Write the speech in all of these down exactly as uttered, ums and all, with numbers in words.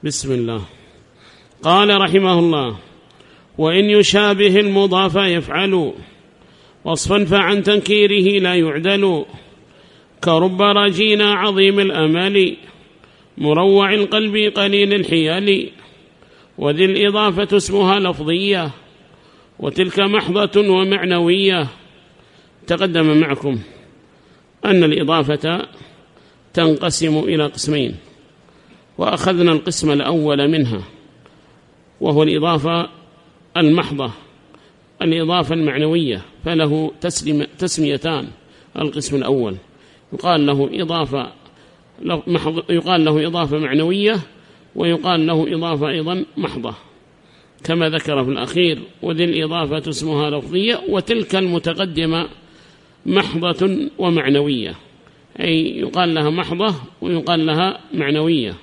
بسم الله. قال رحمه الله: وإن يشابه المضاف يفعل وصفا فعن تنكيره لا يعدل، كرب رجينا عظيم الأمال مروع القلب قليل الحيال، وذي الإضافة اسمها لفظية وتلك محضة ومعنوية. تقدم معكم أن الإضافة تنقسم إلى قسمين، وأخذنا القسم الأول منها وهو الإضافة المحضة، الإضافة المعنوية، فله تسميتان. القسم الأول يقال له إضافة يقال له إضافة معنوية، ويقال له إضافة أيضا محضة كما ذكر في الأخير. وذي الإضافة اسمها لفظية وتلك المتقدمة محضة ومعنوية، أي يقال لها محضة ويقال لها معنوية.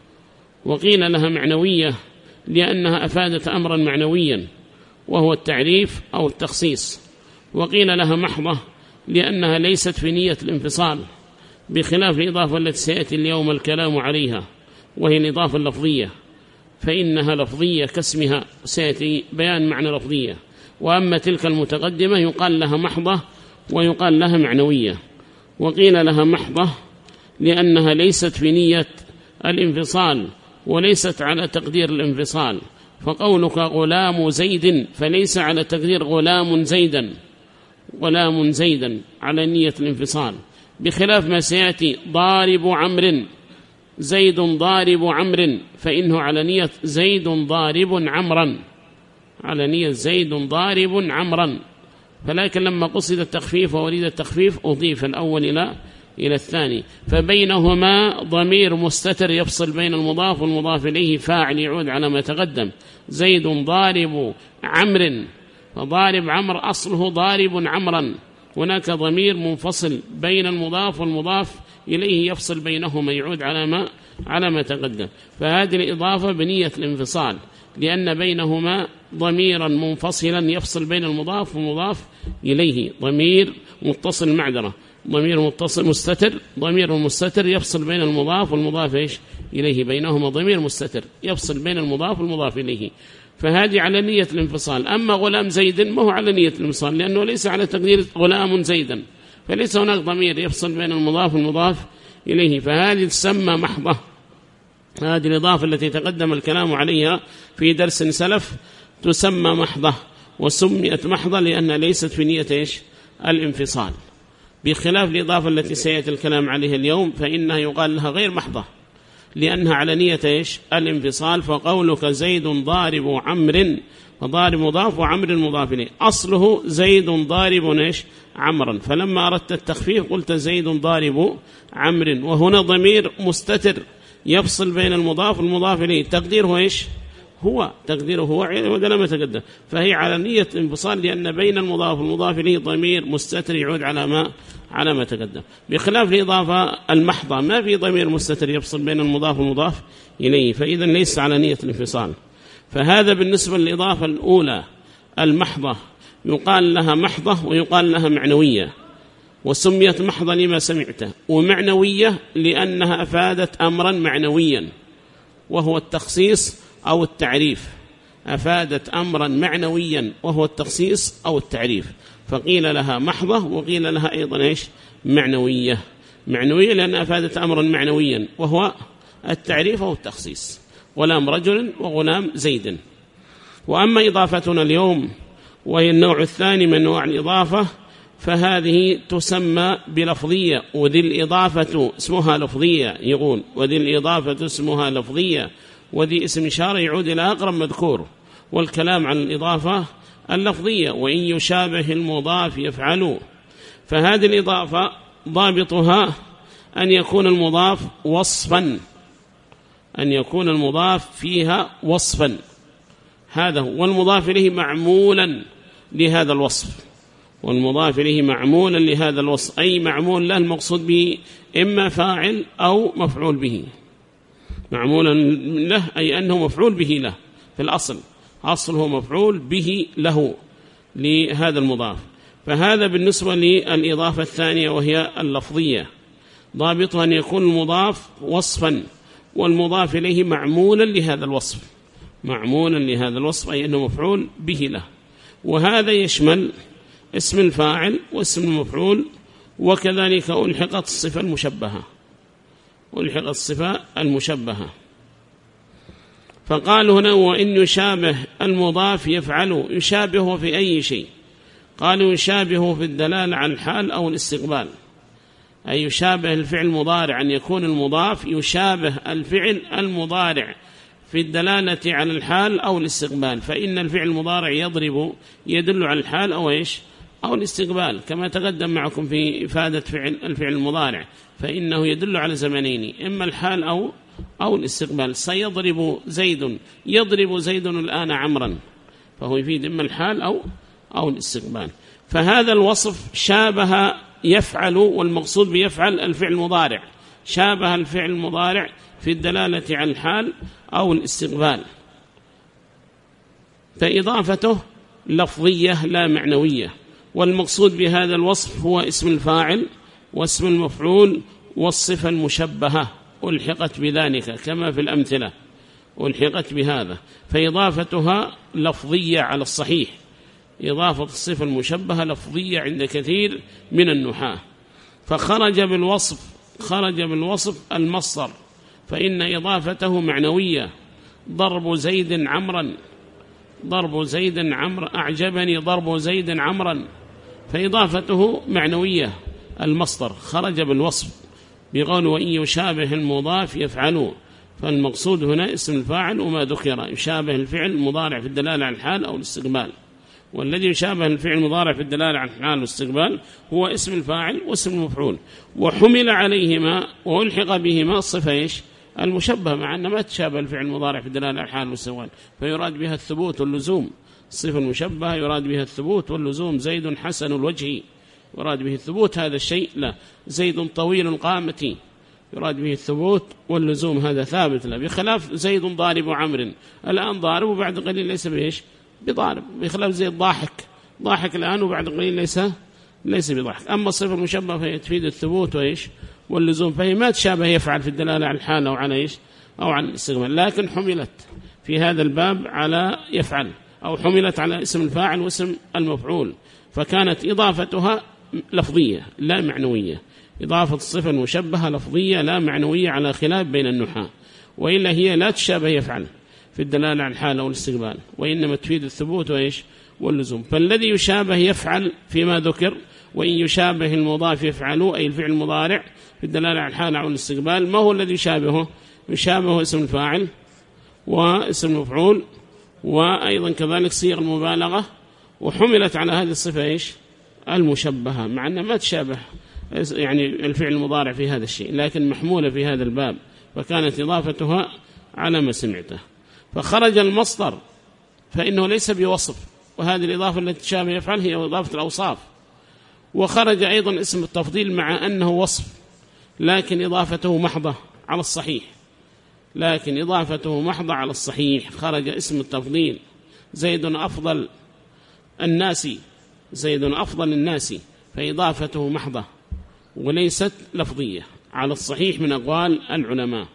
وقيل لها معنوية لأنها أفادت أمرا معنويا وهو التعريف أو التخصيص، وقيل لها محضة لأنها ليست في نية الانفصال، بخلاف الإضافة التي سيأتي اليوم الكلام عليها وهي الإضافة اللفظية، فإنها لفظية كاسمها، سيأتي بيان معنى لفظية. وأما تلك المتقدمة يقال لها محضة ويقال لها معنوية. وقيل لها محضة لأنها ليست في نية الانفصال وليست على تقدير الانفصال، فقولك غلام زيد فليس على تقدير غلام زيدا غلام زيدا على نية الانفصال، بخلاف ما سيأتي ضارب عمرو زيد ضارب عمرو فإنه على نية زيد ضارب عمرا، على نية زيد ضارب عمرا. فلكن لما قصد التخفيف ووريد التخفيف أضيف الأول إلى إلى الثاني، فبينهما ضمير مستتر يفصل بين المضاف والمضاف إليه، فاعل يعود على ما تقدم. زيد ضارب عمرو، فضارب عمر أصله ضارب عمرا، هناك ضمير منفصل بين المضاف والمضاف إليه يفصل بينهما يعود على ما على ما تقدم. فهذه الإضافة بنية الانفصال لأن بينهما ضميرا منفصلا يفصل بين المضاف والمضاف إليه، ضمير متصل معذرة ضمير متصل مستتر ضمير مستتر يفصل بين المضاف والمضاف إيش إليه، بينهما ضمير مستتر يفصل بين المضاف والمضاف إليه، فهذه على نية الانفصال. أما غلام زيد ما هو على نية الانفصال لأنه ليس على تقدير غلام زيدا، فليس هناك ضمير يفصل بين المضاف والمضاف إليه، فهذه تسمى محضة. هذه الإضافة التي تقدم الكلام عليها في درس سلف تسمى محضة، وسميت محضة لأن ليست في نية إيش الانفصال، بخلاف الإضافة التي سيأتي الكلام عليها اليوم فإنها يقال لها غير محضة لأنها على نية إيش الانفصال. فقولك زيد ضارب عمرو، فضارب مضاف وعمر مضاف إليه، أصله زيد ضارب إيش عمرا، فلما أردت التخفيف قلت زيد ضارب عمرو، وهنا ضمير مستتر يفصل بين المضاف والمضاف إليه، تقديره إيش هو تقديره هو وده لم يتقدم، فهي على نية انفصال لأن بين المضاف والمضاف إليه ضمير مستتر يعود على ما على ما تقدم، بخلاف الإضافة المحضة ما في ضمير مستتر يفصل بين المضاف والمضاف إليه، فإذا ليس على نية الانفصال. فهذا بالنسبة للإضافة الأولى المحضة، يقال لها محضة ويقال لها معنوية، وسميت محضة لما سمعته، ومعنوية لأنها أفادت أمرا معنويا وهو التخصيص أو التعريف، أفادت أمرا معنويا وهو التخصيص أو التعريف، فقيل لها محضة وقيل لها أيضا إيش معنوية. معنوية لأن أفادت أمرا معنويا وهو التعريف أو التخصيص، غلام رجل وغلام زيد. وأما إضافتنا اليوم وهي النوع الثاني من نوع الإضافة فهذه تسمى بلفظية، وذي الإضافة اسمها لفظية، يقول وذي الإضافة اسمها لفظية، وذي اسم إشارة يعود إلى أقرب مذكور، والكلام عن الإضافة اللفظية. وإن يشابه المضاف يفعل، فهذه الإضافة ضابطها أن يكون المضاف وصفا، أن يكون المضاف فيها وصفا، هذا هو، والمضاف إليه معمولا لهذا الوصف، والمضاف إليه معمولا لهذا الوصف، أي معمول له المقصود به إما فاعل أو مفعول به، معمولا له أي أنه مفعول به له في الأصل، أصله مفعول به له لهذا المضاف. فهذا بالنسبة للإضافة الثانية وهي اللفظية، ضابطها أن يكون المضاف وصفا، والمضاف إليه معمولا لهذا الوصف، معمولا لهذا الوصف أي أنه مفعول به له. وهذا يشمل اسم الفاعل واسم المفعول، وكذلك ألحقت الصفة المشبهة، ألحقت الصفة المشبهة. فقال هنا وإن يشابه المضاف يفعل، يشابهه في أي شيء؟ قالوا يشابهه في الدلالة على الحال أو الاستقبال، أي يشابه الفعل المضارع أن يكون المضاف يشابه الفعل المضارع في الدلالة على الحال أو الاستقبال، فإن الفعل المضارع يضرب يدل على الحال أو إيش أو الاستقبال، كما تقدم معكم في إفادة فعل الفعل المضارع، فإنه يدل على زمنين، إما الحال أو أو الاستقبال. سيضرب زيد، يضرب زيد الآن عمرا، فهو يفيد إما الحال أو أو الاستقبال. فهذا الوصف شابه يفعل، والمقصود بيفعل الفعل المضارع، شابه الفعل المضارع في الدلالة على الحال أو الاستقبال، فإضافته لفظية لا معنوية. والمقصود بهذا الوصف هو اسم الفاعل واسم المفعول والصفة المشبهة ألحقت بذلك كما في الأمثلة، ألحقت بهذا، فإضافتها لفظية على الصحيح، إضافة الصفة المشبهة لفظية عند كثير من النحاة. فخرج بالوصف، خرج بالوصف المصدر، فإن إضافته معنوية، ضرب زيد عمرا، ضرب زيد عمرا، أعجبني ضرب زيد عمرا، فإضافته معنوية المصدر، خرج بالوصف بقول وإن يشابه المضاف يفعل، فالمقصود هنا اسم الفاعل وما ذكر يشابه الفعل المضارع في الدلالة على الحال أو الاستقبال، والذي يشابه الفعل المضارع في الدلالة على الحال والاستقبال هو اسم الفاعل واسم المفعول، وحمل عليهما وألحق بهما الصفة إيش المشبهة، مع أن ما تشابه الفعل المضارع في الدلالة على الحال والاستقبال، فيراد بها الثبوت واللزوم. الصفة المشبهة يراد بها الثبوت واللزوم، زيد حسن الوجه يراد به الثبوت هذا الشيء، لا زيد طويل القامة يراد به الثبوت واللزوم هذا ثابت لا، بخلاف زيد ضارب عمرو، الآن ضارب وبعد قليل ليس بإيش بضارب، بخلاف زيد ضاحك، ضاحك الآن وبعد قليل ليس ليس بضاحك. أما الصفة المشبهة فهي تفيد الثبوت وإيش واللزوم، فهي ما تشابه يفعل في الدلالة على الحال أو على إيش أو على الاستقبال، لكن حملت في هذا الباب على يفعل، أو حملت على اسم الفاعل واسم المفعول، فكانت إضافتها لفظية لا معنوية، إضافة الصفة المشبهة لفظية لا معنوية على خلاف بين النحاة، وإلا هي لا تشابه يفعل في الدلالة على الحال أو الاستقبال، وإنما تفيد الثبوت وإيش واللزوم. فالذي يشابه يفعل فيما ذكر، وإن يشابه المضاف يفعل أي الفعل المضارع في الدلالة على الحال أو الاستقبال، ما هو الذي يشابهه؟ يشابه اسم الفاعل واسم المفعول، وأيضا كذلك صيغ المبالغة، وحملت على هذه الصفة إيش المشبهة، مع أنها ما تشابه يعني الفعل المضارع في هذا الشيء، لكن محمولة في هذا الباب، فكانت إضافتها على ما سمعته. فخرج المصدر فإنه ليس بوصف، وهذه الإضافة التي تشابه يفعل هي إضافة الأوصاف. وخرج أيضا اسم التفضيل مع أنه وصف، لكن إضافته محضة على الصحيح، لكن إضافته محضة على الصحيح. خرج اسم التفضيل زيد أفضل الناس، زيد أفضل الناس، فإضافته محضة وليست لفظية على الصحيح من أقوال العلماء.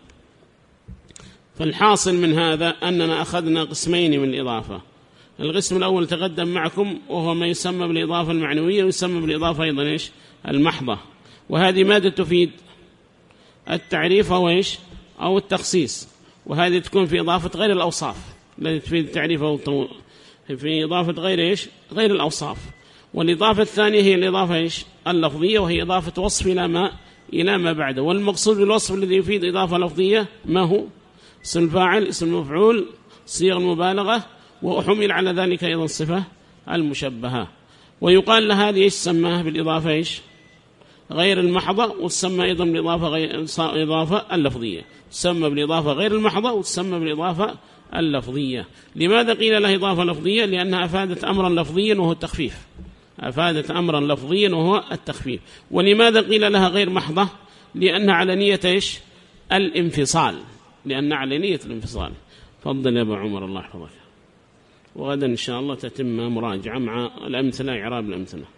فالحاصل من هذا أننا أخذنا قسمين من الإضافة. القسم الأول تقدم معكم وهو ما يسمى بالإضافة المعنوية، ويسمى بالإضافة أيضا إيش المحضة، وهذه ماذا تفيد؟ التعريف أو إيش أو التخصيص، وهذه تكون في إضافة غير الأوصاف التي تفيد التعريف أو التو... في إضافة غير إيش غير الأوصاف. والإضافة الثانية هي الإضافة إيش اللفظية، وهي إضافة وصف إلى ما إلى ما بعده. والمقصود بالوصف الذي يفيد إضافة لفظية ما هو؟ اسم الفاعل، اسم المفعول، صيغ المبالغة، وحمل على ذلك أيضا الصفة المشبهة. ويقال لها هذه إيش سماها بالإضافة إيش غير المحضة، وتسمى أيضا بالإضافة غير إضافة اللفظية، تسمى بالإضافة غير المحضة وتسمى بالإضافة اللفظية. لماذا قيل لها إضافة لفظية؟ لأنها أفادت أمرا لفظيا وهو التخفيف، أفادت أمرا لفظيا وهو التخفيف. ولماذا قيل لها غير محضة؟ لأنها على نية إيش الانفصال، لأنها على نية الانفصال. فضل يا أبو عمر الله يحفظك. وغدا إن شاء الله تتم مراجعة مع الأمثلة، إعراب الأمثلة.